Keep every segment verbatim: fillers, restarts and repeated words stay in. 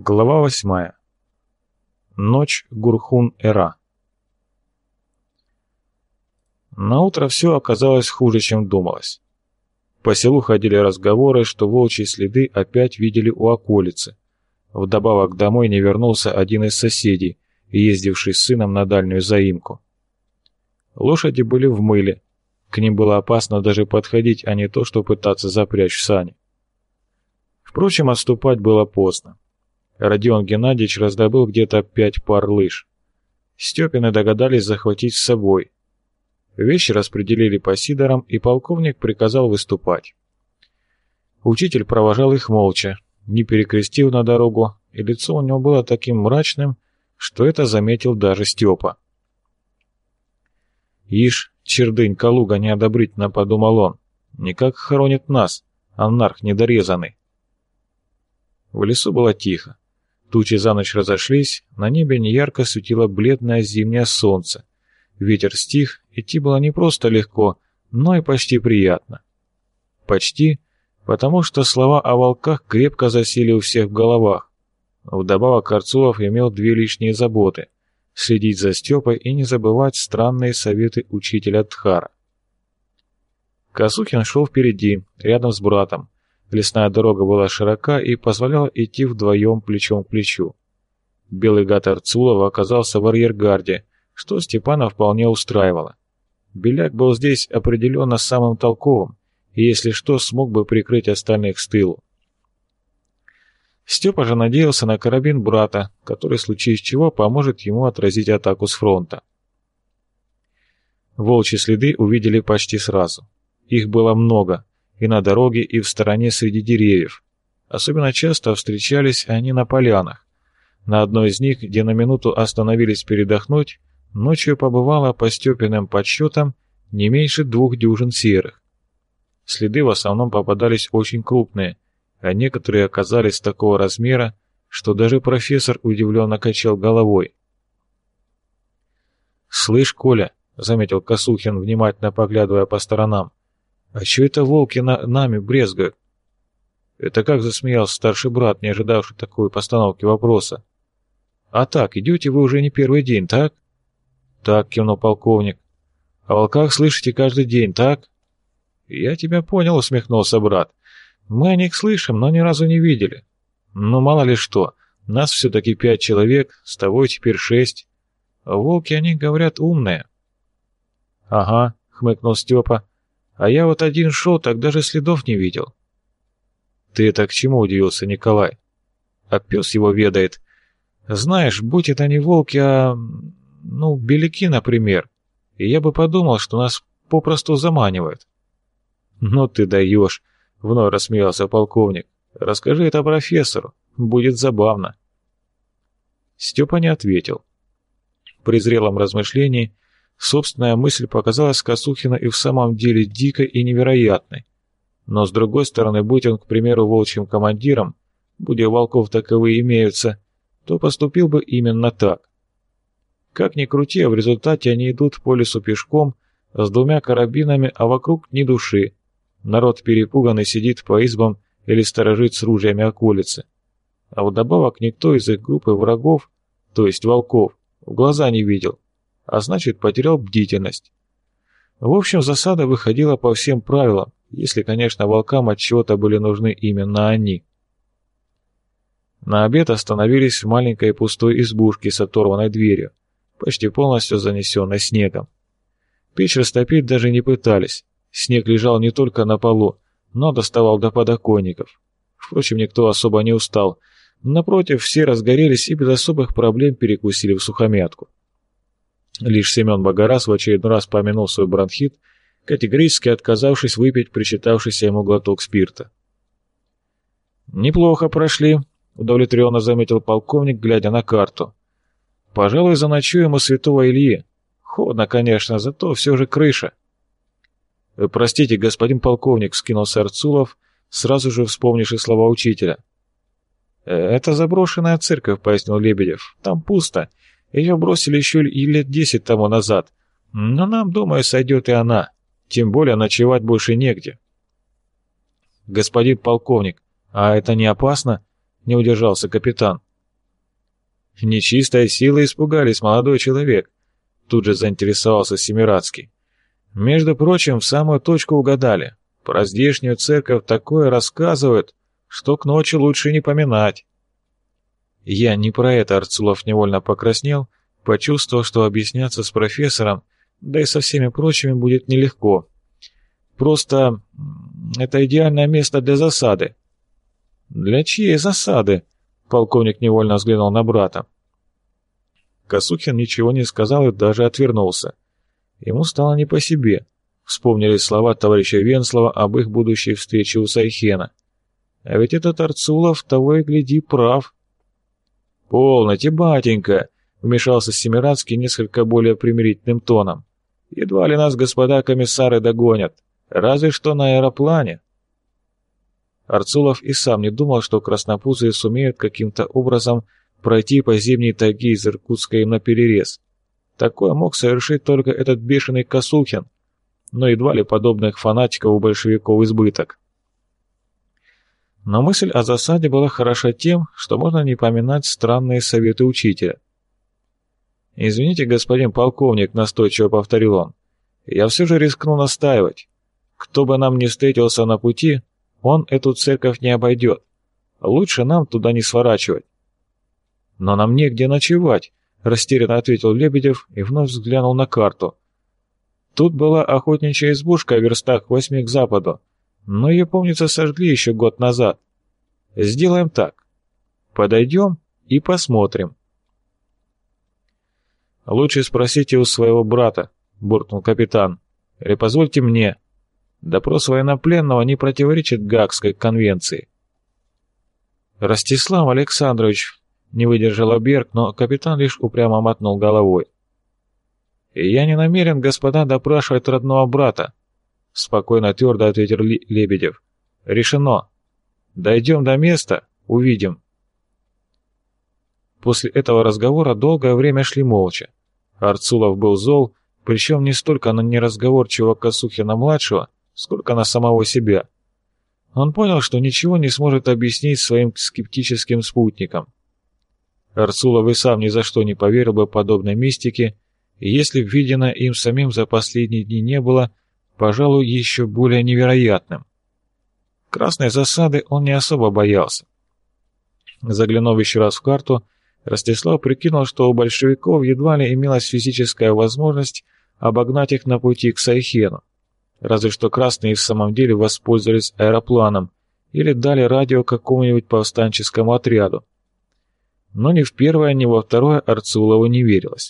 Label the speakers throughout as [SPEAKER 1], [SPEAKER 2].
[SPEAKER 1] Глава восьмая. Ночь Гурхун-Эра. Наутро все оказалось хуже, чем думалось. По селу ходили разговоры, что волчьи следы опять видели у околицы. Вдобавок домой не вернулся один из соседей, ездивший с сыном на дальнюю заимку. Лошади были в мыле, к ним было опасно даже подходить, а не то, что пытаться запрячь в сани. Впрочем, отступать было поздно. Родион Геннадьевич раздобыл где-то пять пар лыж. Степины догадались захватить с собой. Вещи распределили по сидорам, и полковник приказал выступать. Учитель провожал их молча, не перекрестив на дорогу, и лицо у него было таким мрачным, что это заметил даже Степа. «Ишь, чердынь Калуга неодобрительно», — подумал он, — «никак хоронит нас, анарх недорезанный». В лесу было тихо. Тучи за ночь разошлись, на небе неярко светило бледное зимнее солнце. Ветер стих, идти было не просто легко, но и почти приятно. Почти, потому что слова о волках крепко засели у всех в головах. Вдобавок Арцулов имел две лишние заботы — следить за Степой и не забывать странные советы учителя Тхара. Косухин шел впереди, рядом с братом. Лесная дорога была широка и позволяла идти вдвоем плечом к плечу. Белый гад Арцулова оказался в арьергарде, что Степана вполне устраивало. Беляк был здесь определенно самым толковым, и если что, смог бы прикрыть остальных с тылу. Степа же надеялся на карабин брата, который в случае чего поможет ему отразить атаку с фронта. Волчьи следы увидели почти сразу. Их было много. И на дороге, и в стороне среди деревьев. Особенно часто встречались они на полянах. На одной из них, где на минуту остановились передохнуть, ночью побывало по Степиным подсчетам не меньше двух дюжин серых. Следы в основном попадались очень крупные, а некоторые оказались такого размера, что даже профессор удивленно качал головой. «Слышь, Коля», — заметил Косухин, внимательно поглядывая по сторонам, «а чё это волки на нами брезгают?» «Это как?» — засмеялся старший брат, не ожидавший такой постановки вопроса. «А так, идете вы уже не первый день, так?» «Так», — кивнул полковник. «О волках слышите каждый день, так?» «Я тебя понял», — усмехнулся брат. «Мы о них слышим, но ни разу не видели. Ну, мало ли что, нас все-таки пять человек, с тобой теперь шесть. Волки, они, говорят, умные». «Ага», — хмыкнул Степа. «А я вот один шел, так даже следов не видел». «Ты это к чему?» — удивился Николай. «А пес его ведает. Знаешь, будь это не волки, а... ну, беляки, например, и я бы подумал, что нас попросту заманивают». «Ну ты даешь», — вновь рассмеялся полковник. «Расскажи это профессору, будет забавно». Степа не ответил. При зрелом размышлении собственная мысль показалась Косухину и в самом деле дикой и невероятной. Но с другой стороны, будь он, к примеру, волчьим командиром, будь у волков таковые имеются, то поступил бы именно так. Как ни крути, а в результате они идут по лесу пешком с двумя карабинами, а вокруг ни души. Народ перепуганный сидит по избам или сторожит с ружьями околицы. А вдобавок никто из их группы врагов, то есть волков, в глаза не видел. А значит, потерял бдительность. В общем, засада выходила по всем правилам, если, конечно, волкам от чего-то были нужны именно они. На обед остановились в маленькой пустой избушке с оторванной дверью, почти полностью занесенной снегом. Печь растопить даже не пытались, снег лежал не только на полу, но доставал до подоконников. Впрочем, никто особо не устал, напротив, все разгорелись и без особых проблем перекусили в сухомятку. Лишь Семен Богораз в очередной раз помянул свой бронхит, категорически отказавшись выпить причитавшийся ему глоток спирта. «Неплохо прошли», — удовлетворенно заметил полковник, глядя на карту. «Пожалуй, заночуем у святого Ильи. Холодно, конечно, зато все же крыша». «Простите, господин полковник», — вскинулся Арцулов, сразу же вспомнивший слова учителя. «Это заброшенная церковь», — пояснил Лебедев. «Там пусто. Ее бросили еще и лет десять тому назад. Но нам, думаю, сойдет и она. Тем более ночевать больше негде». «Господин полковник, а это не опасно?» — не удержался капитан. Нечистой силы испугались, молодой человек. Тут же заинтересовался Семирадский. Между прочим, в самую точку угадали. Про здешнюю церковь такое рассказывают, что к ночи лучше не поминать. Я не про это, Арцулов невольно покраснел, почувствовал, что объясняться с профессором, да и со всеми прочими будет нелегко. Просто это идеальное место для засады. Для чьей засады? Полковник невольно взглянул на брата. Косухин ничего не сказал и даже отвернулся. Ему стало не по себе. Вспомнили слова товарища Венслова об их будущей встрече у Сайхена. А ведь этот Арцулов того и гляди прав. «Полноте, батенька!» — вмешался Семирадский несколько более примирительным тоном. «Едва ли нас господа комиссары догонят. Разве что на аэроплане». Арцулов и сам не думал, что краснопузые сумеют каким-то образом пройти по зимней тайге из Иркутска им наперерез. Такое мог совершить только этот бешеный Косухин, но едва ли подобных фанатиков у большевиков избыток. Но мысль о засаде была хороша тем, что можно не поминать странные советы учителя. «Извините, господин полковник», — настойчиво повторил он, — «я все же рискну настаивать. Кто бы нам ни встретился на пути, он эту церковь не обойдет. Лучше нам туда не сворачивать». «Но нам негде ночевать», — растерянно ответил Лебедев и вновь взглянул на карту. «Тут была охотничья избушка в верстах восьми к западу, но ее, помнится, сожгли еще год назад. Сделаем так. Подойдем и посмотрим». «Лучше спросите у своего брата», — буркнул капитан. «Или позвольте мне. Допрос военнопленного не противоречит Гаагской конвенции». «Ростислав Александрович», — не выдержал Берг, но капитан лишь упрямо мотнул головой. «Я не намерен, господа, допрашивать родного брата», — спокойно твердо ответил Лебедев. «Решено. Дойдем до места, увидим». После этого разговора долгое время шли молча. Арцулов был зол, причем не столько на неразговорчивого Косухина-младшего, сколько на самого себя. Он понял, что ничего не сможет объяснить своим скептическим спутникам. Арцулов и сам ни за что не поверил бы подобной мистике, и если б видено им самим за последние дни не было, пожалуй, еще более невероятным. Красной засады он не особо боялся. Заглянув еще раз в карту, Ростислав прикинул, что у большевиков едва ли имелась физическая возможность обогнать их на пути к Сайхену. Разве что красные в самом деле воспользовались аэропланом или дали радио какому-нибудь повстанческому отряду. Но ни в первое, ни во второе Арцулову не верилось.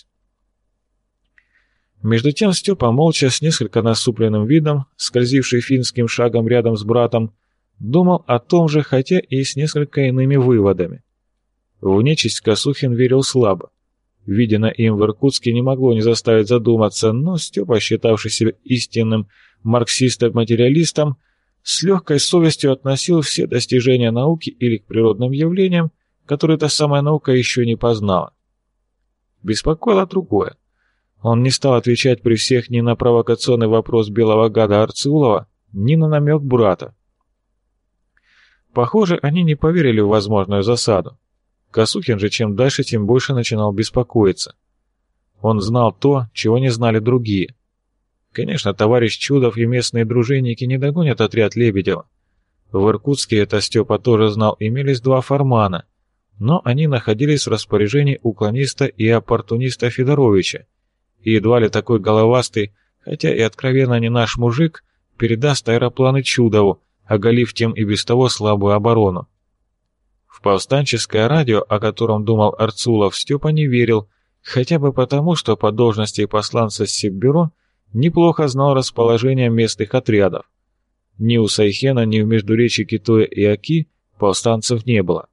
[SPEAKER 1] Между тем Степа молча, с несколько насупленным видом, скользивший финским шагом рядом с братом, думал о том же, хотя и с несколько иными выводами. В нечисть Косухин верил слабо. Видено им в Иркутске не могло не заставить задуматься, но Степа, считавший себя истинным марксистом-материалистом, с легкой совестью относил все достижения науки или к природным явлениям, которые эта самая наука еще не познала. Беспокоило другое. Он не стал отвечать при всех ни на провокационный вопрос белого гада Арцулова, ни на намек брата. Похоже, они не поверили в возможную засаду. Косухин же чем дальше, тем больше начинал беспокоиться. Он знал то, чего не знали другие. Конечно, товарищ Чудов и местные дружинники не догонят отряд Лебедева. В Иркутске, это Степа тоже знал, имелись два фармана, но они находились в распоряжении уклониста и оппортуниста Федоровича, и едва ли такой головастый, хотя и откровенно не наш мужик, передаст аэропланы Чудову, оголив тем и без того слабую оборону. В повстанческое радио, о котором думал Арцулов, Степа не верил, хотя бы потому, что по должности посланца Сиббюро неплохо знал расположение местных отрядов. Ни у Сайхена, ни в междуречии Китоя и Оки повстанцев не было.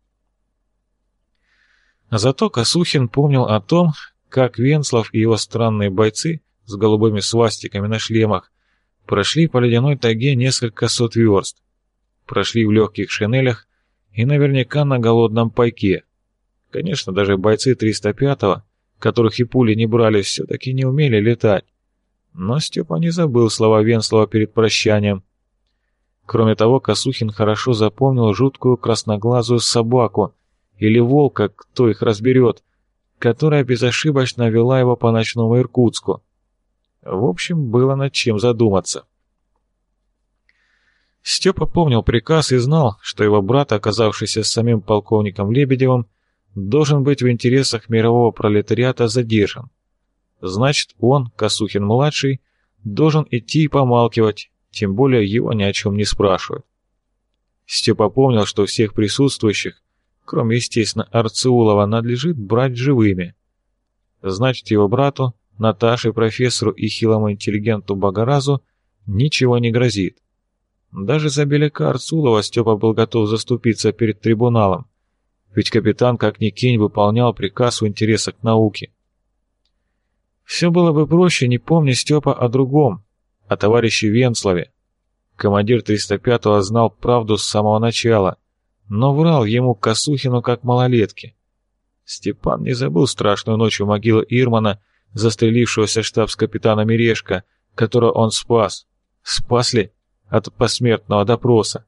[SPEAKER 1] Зато Косухин помнил о том, как Венслов и его странные бойцы с голубыми свастиками на шлемах прошли по ледяной тайге несколько сот верст, прошли в легких шинелях и наверняка на голодном пайке. Конечно, даже бойцы триста пятого, которых и пули не брали, все-таки не умели летать. Но Степа не забыл слова Венслова перед прощанием. Кроме того, Косухин хорошо запомнил жуткую красноглазую собаку, или волка, кто их разберет, которая безошибочно вела его по ночному Иркутску. В общем, было над чем задуматься. Степа помнил приказ и знал, что его брат, оказавшийся с самим полковником Лебедевым, должен быть в интересах мирового пролетариата задержан. Значит, он, Косухин-младший, должен идти и помалкивать, тем более его ни о чем не спрашивают. Степа помнил, что всех присутствующих, кроме, естественно, Арцеулова, надлежит брать живыми. Значит, его брату, Наташе, профессору и хилому интеллигенту Богоразу ничего не грозит. Даже за Беляка Арцулова Степа был готов заступиться перед трибуналом, ведь капитан как ни кинь выполнял приказ в интересах науки. Все было бы проще, не помня Степа о другом, о товарище Венцлове. Командир триста пятого знал правду с самого начала, но врал ему, Косухину, как малолетке. Степан не забыл страшную ночь у могилы Ирмана, застрелившегося штабс-капитана Мережко, которого он спас. Спас ли? От посмертного допроса.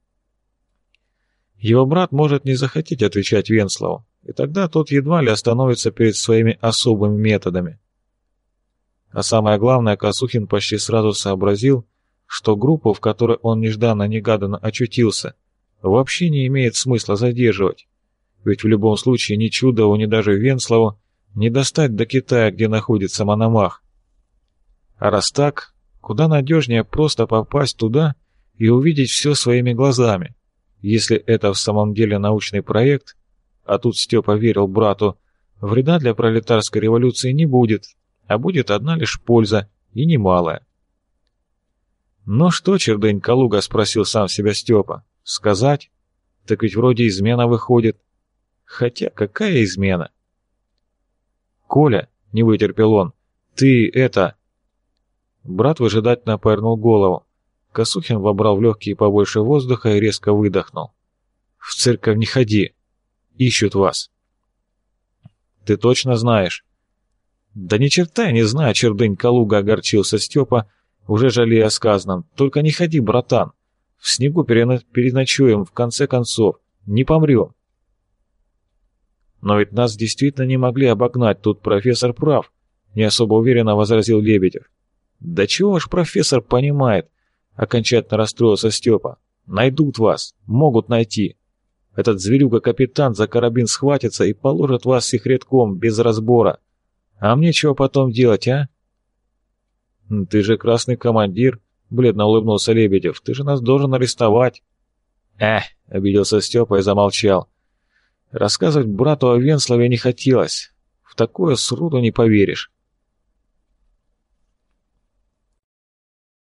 [SPEAKER 1] Его брат может не захотеть отвечать Венцлову, и тогда тот едва ли остановится перед своими особыми методами. А самое главное, Косухин почти сразу сообразил, что группу, в которой он нежданно-негаданно очутился, вообще не имеет смысла задерживать, ведь в любом случае ни Чудову, ни даже Венцлову не достать до Китая, где находится Мономах. А раз так, куда надежнее просто попасть туда и увидеть все своими глазами, если это в самом деле научный проект, а тут Степа верил брату, вреда для пролетарской революции не будет, а будет одна лишь польза, и немалая. «Ну что, чердынь Калуга?» — спросил сам себя Степа. «Сказать? Так ведь вроде измена выходит. Хотя какая измена?» «Коля», — не вытерпел он, — «ты это...» Брат выжидательно повернул голову. Косухин вобрал в легкие побольше воздуха и резко выдохнул. «В церковь не ходи. Ищут вас». «Ты точно знаешь?» «Да ни черта я не знаю, чердынь Калуга», — огорчился Степа, уже жалея о сказанном. «Только не ходи, братан. В снегу перено... переночуем, в конце концов. Не помрем». «Но ведь нас действительно не могли обогнать, тут профессор прав», — не особо уверенно возразил Лебедев. «Да чего ж профессор понимает?» — окончательно расстроился Степа. «Найдут вас, могут найти. Этот зверюга-капитан за карабин схватится и положит вас всех редком, без разбора. А мне чего потом делать, а?» «Ты же красный командир», — бледно улыбнулся Лебедев. «Ты же нас должен арестовать». «Эх», — обиделся Степа и замолчал. Рассказывать брату о Венцлове не хотелось. В такое сроду не поверишь.